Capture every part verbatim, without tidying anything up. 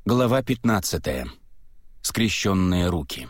Глава пятнадцатая. Скрещенные руки.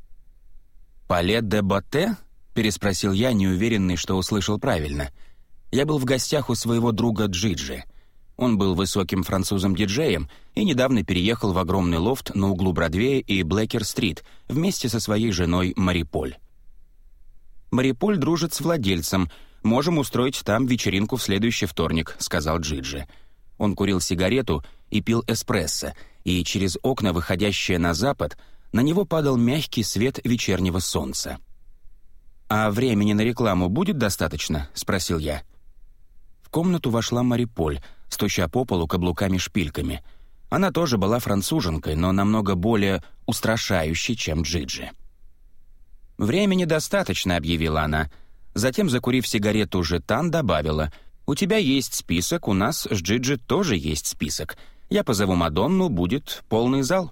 «Пале де Батте?» — переспросил я, неуверенный, что услышал правильно. Я был в гостях у своего друга Джиджи. Он был высоким французом-диджеем и недавно переехал в огромный лофт на углу Бродвея и Блэкер-стрит вместе со своей женой Мари Поль. «Мари Поль дружит с владельцем. Можем устроить там вечеринку в следующий вторник», — сказал Джиджи. Он курил сигарету и пил эспрессо, и через окна, выходящие на запад, на него падал мягкий свет вечернего солнца. «А времени на рекламу будет достаточно?» — спросил я. В комнату вошла Мари Поль, стуча по полу каблуками-шпильками. Она тоже была француженкой, но намного более устрашающей, чем Джиджи. «Времени достаточно», — объявила она. Затем, закурив сигарету жетан, добавила: «У тебя есть список, у нас с Джиджи тоже есть список. Я позову Мадонну, будет полный зал».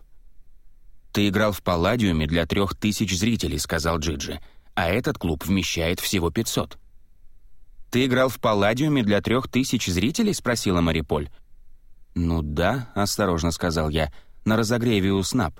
«Ты играл в Палладиуме для трех тысяч зрителей», — сказал Джиджи, «а этот клуб вмещает всего пятьсот». «Ты играл в Палладиуме для трех тысяч зрителей?» — спросила Мари Поль. «Ну да», — осторожно сказал я, — «на разогреве у СНАП».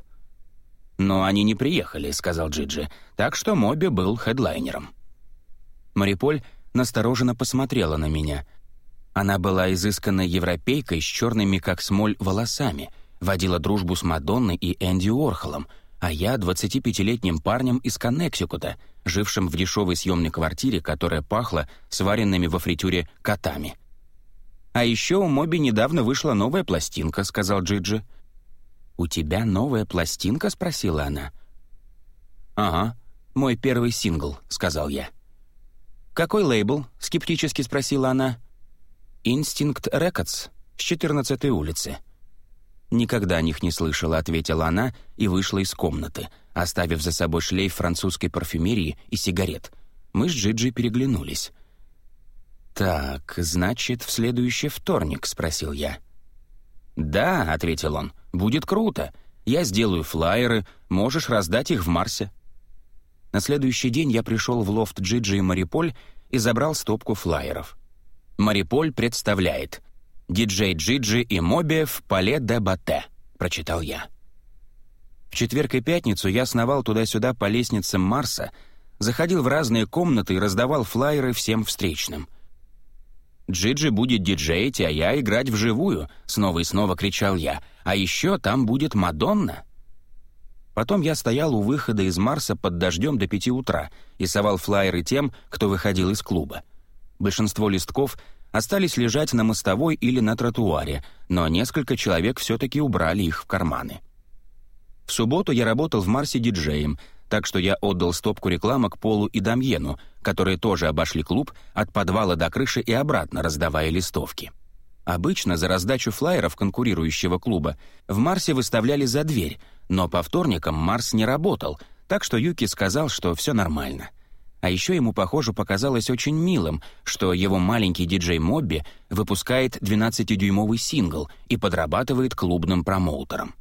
«Но они не приехали», — сказал Джиджи, «так что Моби был хедлайнером». Мари Поль настороженно посмотрела на меня. Она была изысканной европейкой с черными, как смоль, волосами, водила дружбу с Мадонной и Энди Уорхолом, а я — двадцатипятилетним парнем из Коннектикута, жившим в дешевой съемной квартире, которая пахла сваренными во фритюре котами. «А еще у Моби недавно вышла новая пластинка», — сказал Джиджи. «У тебя новая пластинка?» — спросила она. «Ага, мой первый сингл», — сказал я. «Какой лейбл?» — скептически спросила она. «Instinct Records, с четырнадцатой улицы». «Никогда о них не слышала», — ответила она и вышла из комнаты, оставив за собой шлейф французской парфюмерии и сигарет. Мы с Джиджи переглянулись. «Так, значит, в следующий вторник?» — спросил я. «Да», — ответил он, — «будет круто. Я сделаю флаеры, можешь раздать их в Марсе». На следующий день я пришел в лофт Джиджи и Мари Поль и забрал стопку флаеров. Мари Поль представляет «Диджей Джиджи и Моби в Пале де Батте», — прочитал я. В четверг и пятницу я сновал туда-сюда по лестницам Марса, заходил в разные комнаты и раздавал флаеры всем встречным. «Джиджи будет диджеить, а я играть вживую», — снова и снова кричал я. «А еще там будет Мадонна». Потом я стоял у выхода из Марса под дождем до пяти утра и совал флаеры тем, кто выходил из клуба. Большинство листков остались лежать на мостовой или на тротуаре, но несколько человек все-таки убрали их в карманы. В субботу я работал в Марсе диджеем, так что я отдал стопку рекламок Полу и Дамьену, которые тоже обошли клуб от подвала до крыши и обратно, раздавая листовки. Обычно за раздачу флаеров конкурирующего клуба в Марсе выставляли за дверь, но по вторникам Марс не работал, так что Юки сказал, что все нормально. А еще ему, похоже, показалось очень милым, что его маленький диджей Мобби выпускает двенадцатидюймовый сингл и подрабатывает клубным промоутером.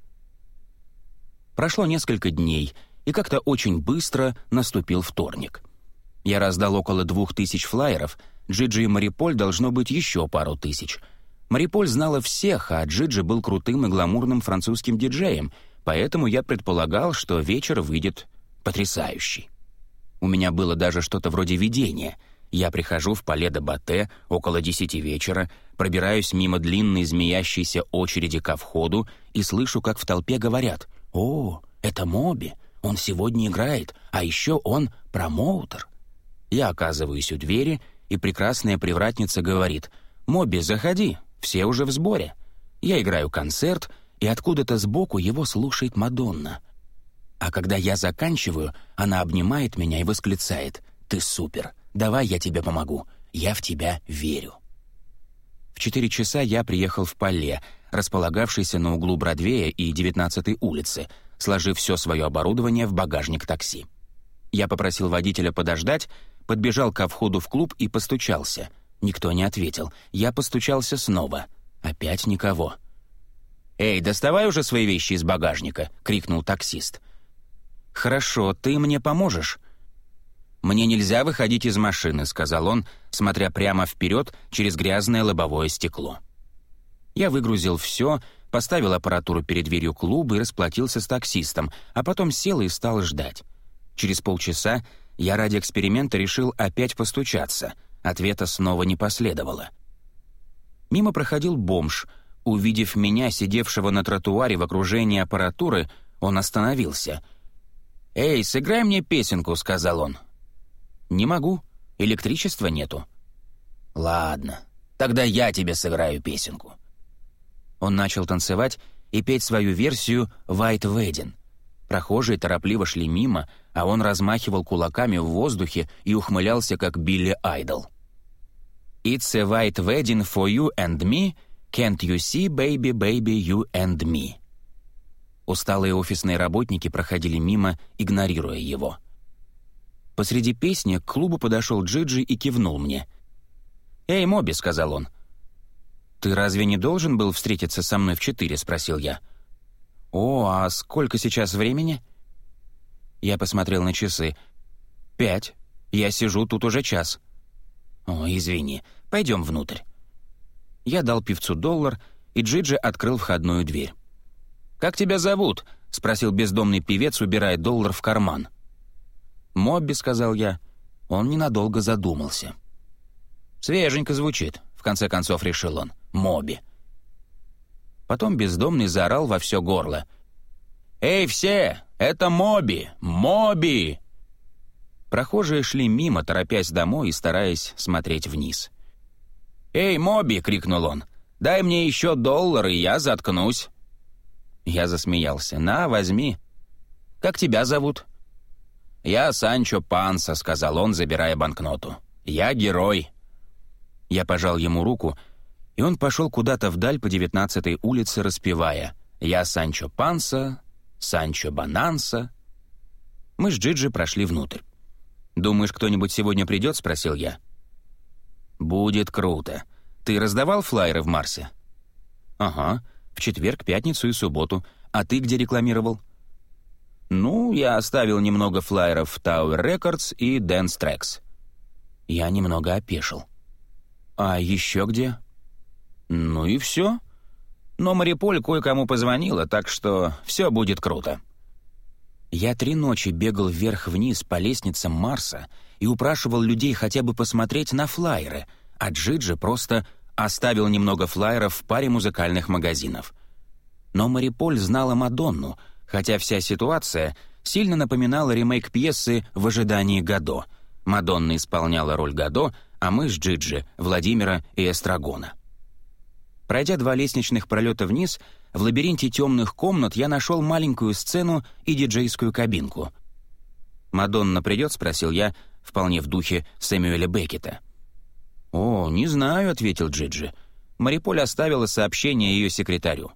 Прошло несколько дней, и как-то очень быстро наступил вторник. Я раздал около двух тысяч флаеров, Джиджи и Мари Поль должно быть еще пару тысяч. Мари Поль знала всех, а Джиджи был крутым и гламурным французским диджеем, поэтому я предполагал, что вечер выйдет потрясающий. У меня было даже что-то вроде видения. Я прихожу в Пале де Батте около десяти вечера, пробираюсь мимо длинной змеящейся очереди ко входу и слышу, как в толпе говорят: «О, это Моби, он сегодня играет, а еще он промоутер». Я оказываюсь у двери, и прекрасная привратница говорит: «Моби, заходи, все уже в сборе». Я играю концерт, и откуда-то сбоку его слушает Мадонна. А когда я заканчиваю, она обнимает меня и восклицает: «Ты супер, давай я тебе помогу, я в тебя верю». В четыре часа я приехал в Пале, располагавшийся на углу Бродвея и девятнадцатой улицы, сложив все свое оборудование в багажник такси. Я попросил водителя подождать, подбежал ко входу в клуб и постучался. Никто не ответил. Я постучался снова. Опять никого. «Эй, доставай уже свои вещи из багажника!» — крикнул таксист. «Хорошо, ты мне поможешь?» «Мне нельзя выходить из машины», — сказал он, смотря прямо вперед через грязное лобовое стекло. Я выгрузил все, поставил аппаратуру перед дверью клуба и расплатился с таксистом, а потом сел и стал ждать. Через полчаса я ради эксперимента решил опять постучаться. Ответа снова не последовало. Мимо проходил бомж. Увидев меня, сидевшего на тротуаре в окружении аппаратуры, он остановился. «Эй, сыграй мне песенку», — сказал он. «Не могу. Электричества нету». «Ладно, тогда я тебе сыграю песенку». Он начал танцевать и петь свою версию «White Wedding». Прохожие торопливо шли мимо, а он размахивал кулаками в воздухе и ухмылялся, как Билли Айдол. «It's a white wedding for you and me, can't you see, baby, baby, you and me». Усталые офисные работники проходили мимо, игнорируя его. Посреди песни к клубу подошел Джиджи и кивнул мне. «Эй, Моби», — сказал он. «Ты разве не должен был встретиться со мной в четыре?» — спросил я. «О, а сколько сейчас времени?» Я посмотрел на часы. «Пять. Я сижу тут уже час». «О, извини. Пойдем внутрь». Я дал певцу доллар, и Джиджи открыл входную дверь. «Как тебя зовут?» — спросил бездомный певец, убирая доллар в карман. «Мобби», — сказал я. Он ненадолго задумался. «Свеженько звучит», — в конце концов решил он. «Моби». Потом бездомный заорал во все горло. «Эй, все! Это Моби! Моби!» Прохожие шли мимо, торопясь домой и стараясь смотреть вниз. «Эй, Моби!» — крикнул он. «Дай мне еще доллар, и я заткнусь». Я засмеялся. «На, возьми. Как тебя зовут?» «Я Санчо Панса», — сказал он, забирая банкноту. «Я герой». Я пожал ему руку, и он пошел куда-то вдаль по девятнадцатой улице, распевая «Я Санчо Панса, Санчо Бананса». Мы с Джиджи прошли внутрь. «Думаешь, кто-нибудь сегодня придет?» — спросил я. «Будет круто. Ты раздавал флаеры в Марсе?» «Ага, в четверг, пятницу и субботу. А ты где рекламировал?» «Ну, я оставил немного флаеров в Tower Records и Dance Tracks». Я немного опешил. «А еще где?» «Ну и все. Но Мариполь кое-кому позвонила, так что все будет круто». Я три ночи бегал вверх-вниз по лестницам Марса и упрашивал людей хотя бы посмотреть на флаеры, а Джиджи просто оставил немного флаеров в паре музыкальных магазинов. Но Мариполь знала Мадонну, хотя вся ситуация сильно напоминала ремейк пьесы «В ожидании Годо». Мадонна исполняла роль Годо, а мы с Джиджи — Владимира и Эстрагона. Пройдя два лестничных пролета вниз, в лабиринте темных комнат я нашел маленькую сцену и диджейскую кабинку. «Мадонна придет?» — спросил я, вполне в духе Сэмюэля Беккета. «О, не знаю», — ответил Джиджи. Мариполь оставила сообщение ее секретарю.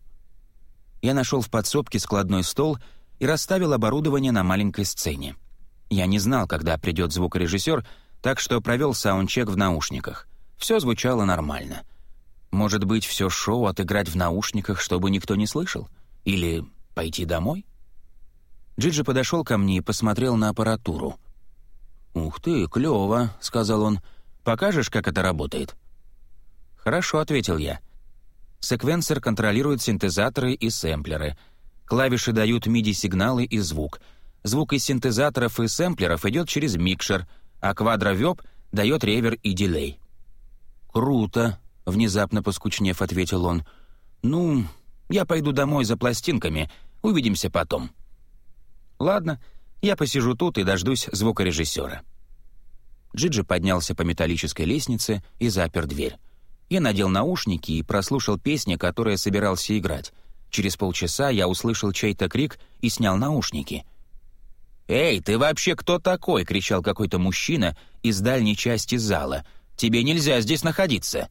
Я нашел в подсобке складной стол и расставил оборудование на маленькой сцене. Я не знал, когда придет звукорежиссер, так что провел саундчек в наушниках. Все звучало нормально. Может быть, все шоу отыграть в наушниках, чтобы никто не слышал? Или пойти домой? Джиджи подошел ко мне и посмотрел на аппаратуру. «Ух ты, клево», — сказал он. «Покажешь, как это работает?» «Хорошо», — ответил я. Секвенсор контролирует синтезаторы и сэмплеры. Клавиши дают миди-сигналы и звук. Звук из синтезаторов и сэмплеров идет через микшер, а квадровёб дает ревер и дилей. «Круто», — внезапно поскучнев, ответил он. «Ну, я пойду домой за пластинками. Увидимся потом». «Ладно, я посижу тут и дождусь звукорежиссера». Джиджи поднялся по металлической лестнице и запер дверь. Я надел наушники и прослушал песни, которые собирался играть. Через полчаса я услышал чей-то крик и снял наушники. «Эй, ты вообще кто такой?» — кричал какой-то мужчина из дальней части зала. «Тебе нельзя здесь находиться».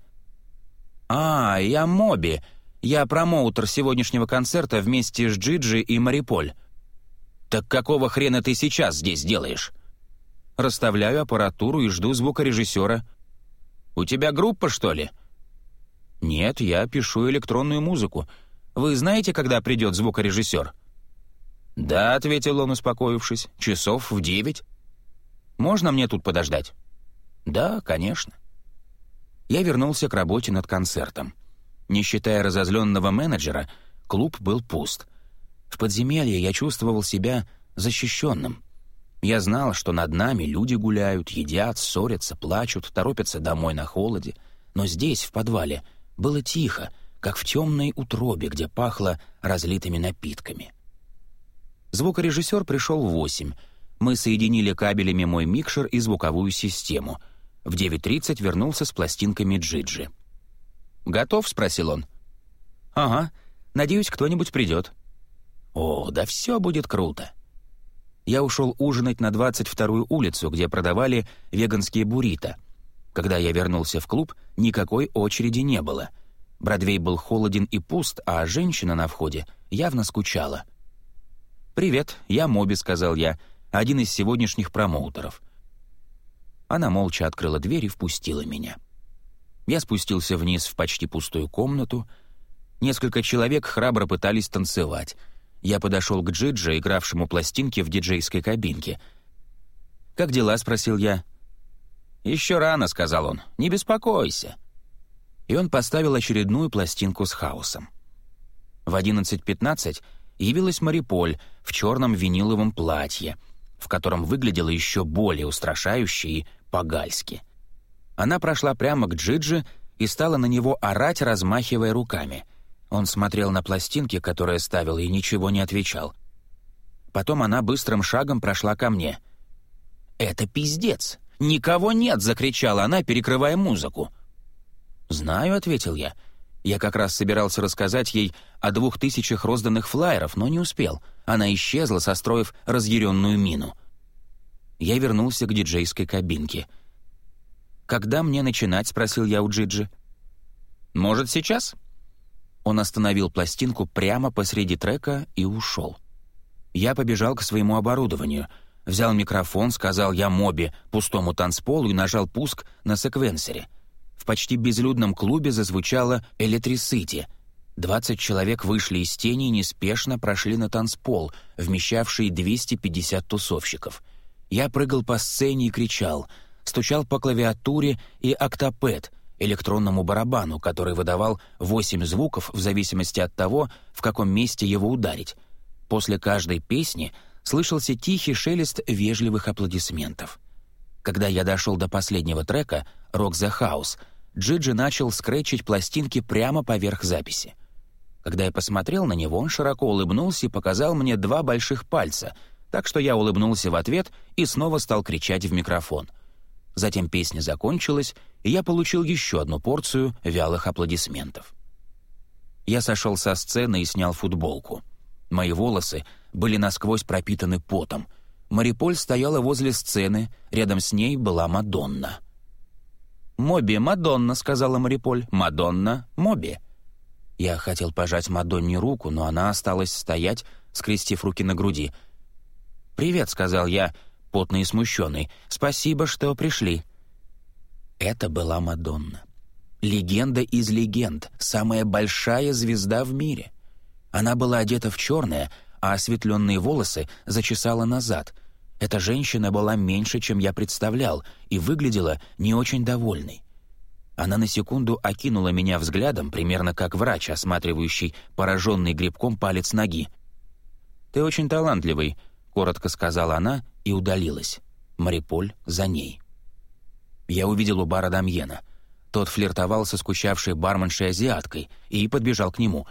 «А, я Моби. Я промоутер сегодняшнего концерта вместе с Джиджи и Мариполь». «Так какого хрена ты сейчас здесь делаешь?» «Расставляю аппаратуру и жду звукорежиссера». «У тебя группа, что ли?» «Нет, я пишу электронную музыку. Вы знаете, когда придет звукорежиссер?» «Да», — ответил он, успокоившись, — «часов в девять». «Можно мне тут подождать?» «Да, конечно». Я вернулся к работе над концертом. Не считая разозленного менеджера, клуб был пуст. В подземелье я чувствовал себя защищенным. Я знал, что над нами люди гуляют, едят, ссорятся, плачут, торопятся домой на холоде. Но здесь, в подвале, было тихо, как в темной утробе, где пахло разлитыми напитками. Звукорежиссер пришел в восемь. Мы соединили кабелями мой микшер и звуковую систему. В девять тридцать вернулся с пластинками Джиджи. «Готов?» — спросил он. «Ага. Надеюсь, кто-нибудь придет». «О, да все будет круто». Я ушел ужинать на двадцать вторую улицу, где продавали веганские буррито. Когда я вернулся в клуб, никакой очереди не было. Бродвей был холоден и пуст, а женщина на входе явно скучала. «Привет, я Моби», — сказал я, один из сегодняшних промоутеров. Она молча открыла дверь и впустила меня. Я спустился вниз в почти пустую комнату. Несколько человек храбро пытались танцевать. Я подошел к Джиджи, игравшему пластинки в диджейской кабинке. «Как дела?» — спросил я. «Еще рано», — сказал он. «Не беспокойся». И он поставил очередную пластинку с хаосом. В одиннадцать пятнадцать явилась Мариполь в черном виниловом платье, в котором выглядела еще более устрашающе и по-гальски. Она прошла прямо к Джиджи и стала на него орать, размахивая руками. Он смотрел на пластинки, которые ставил, и ничего не отвечал. Потом она быстрым шагом прошла ко мне. «Это пиздец! Никого нет!» — закричала она, перекрывая музыку. «Знаю», — ответил я. Я как раз собирался рассказать ей о двух тысячах розданных флаеров, но не успел. Она исчезла, состроив разъяренную мину. Я вернулся к диджейской кабинке. «Когда мне начинать?» — спросил я у Джиджи. «Может, сейчас?» Он остановил пластинку прямо посреди трека и ушел. Я побежал к своему оборудованию, взял микрофон, сказал «я Моби» пустому танцполу и нажал пуск на секвенсоре. В почти безлюдном клубе зазвучало «Электрисити». Двадцать человек вышли из тени и неспешно прошли на танцпол, вмещавший двести пятьдесят тусовщиков. Я прыгал по сцене и кричал, стучал по клавиатуре и октапэд, электронному барабану, который выдавал восемь звуков в зависимости от того, в каком месте его ударить. После каждой песни слышался тихий шелест вежливых аплодисментов. Когда я дошел до последнего трека «Rock the House», Джиджи начал скретчить пластинки прямо поверх записи. Когда я посмотрел на него, он широко улыбнулся и показал мне два больших пальца, так что я улыбнулся в ответ и снова стал кричать в микрофон. Затем песня закончилась, и я получил еще одну порцию вялых аплодисментов. Я сошел со сцены и снял футболку. Мои волосы были насквозь пропитаны потом. Мариполь стояла возле сцены, рядом с ней была Мадонна. «Моби, Мадонна», — сказала Мариполь. «Мадонна, Моби». Я хотел пожать Мадонне руку, но она осталась стоять, скрестив руки на груди. «Привет», — сказал я, потный и смущенный. «Спасибо, что пришли». Это была Мадонна. Легенда из легенд, самая большая звезда в мире. Она была одета в черное, а осветленные волосы зачесала назад. Эта женщина была меньше, чем я представлял, и выглядела не очень довольной. Она на секунду окинула меня взглядом, примерно как врач, осматривающий пораженный грибком палец ноги. «Ты очень талантливый», — коротко сказала она и удалилась. Мариполь за ней. Я увидел у бара Дамьена. Тот флиртовал со скучавшей барменшей-азиаткой и подбежал к нему.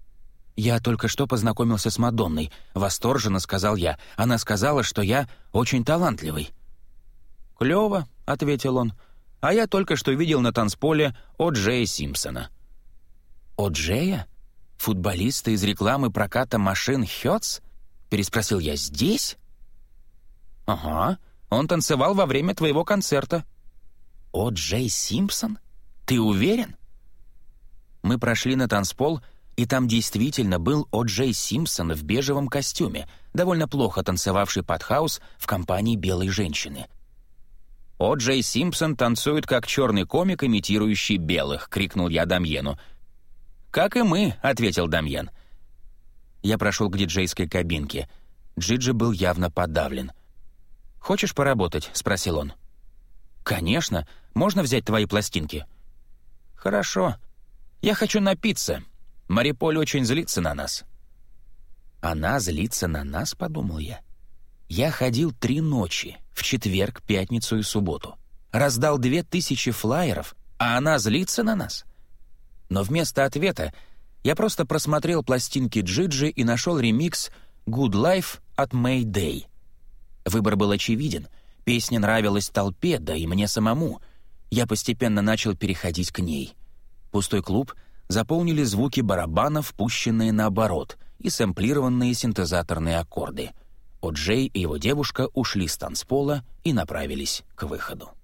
«Я только что познакомился с Мадонной», — восторженно сказал я. «Она сказала, что я очень талантливый». «Клёво», — ответил он. «А я только что видел на танцполе О. Джея Симпсона». «О. Джея? Футболиста из рекламы проката машин Хёртс?» — переспросил я. «Здесь?» «Ага, он танцевал во время твоего концерта». «О. Джей Симпсон? Ты уверен?» Мы прошли на танцпол, и там действительно был О. Джей Симпсон в бежевом костюме, довольно плохо танцевавший под хаус в компании белой женщины. «О. Джей Симпсон танцует как черный комик, имитирующий белых», — крикнул я Дамьену. «Как и мы», — ответил Дамьен. Я прошел к диджейской кабинке. Джиджи был явно подавлен. «Хочешь поработать?» — спросил он. «Конечно. Можно взять твои пластинки?» «Хорошо. Я хочу напиться. Мариполь очень злится на нас». «Она злится на нас?» — подумал я. Я ходил три ночи, в четверг, пятницу и субботу. Раздал две тысячи флаеров, а она злится на нас? Но вместо ответа я просто просмотрел пластинки Джиджи и нашел ремикс «Good Life» от Mayday. Выбор был очевиден. Песня нравилась толпе, да и мне самому. Я постепенно начал переходить к ней. Пустой клуб заполнили звуки барабанов, пущенные наоборот, и сэмплированные синтезаторные аккорды. О Джей и его девушка ушли с танцпола и направились к выходу.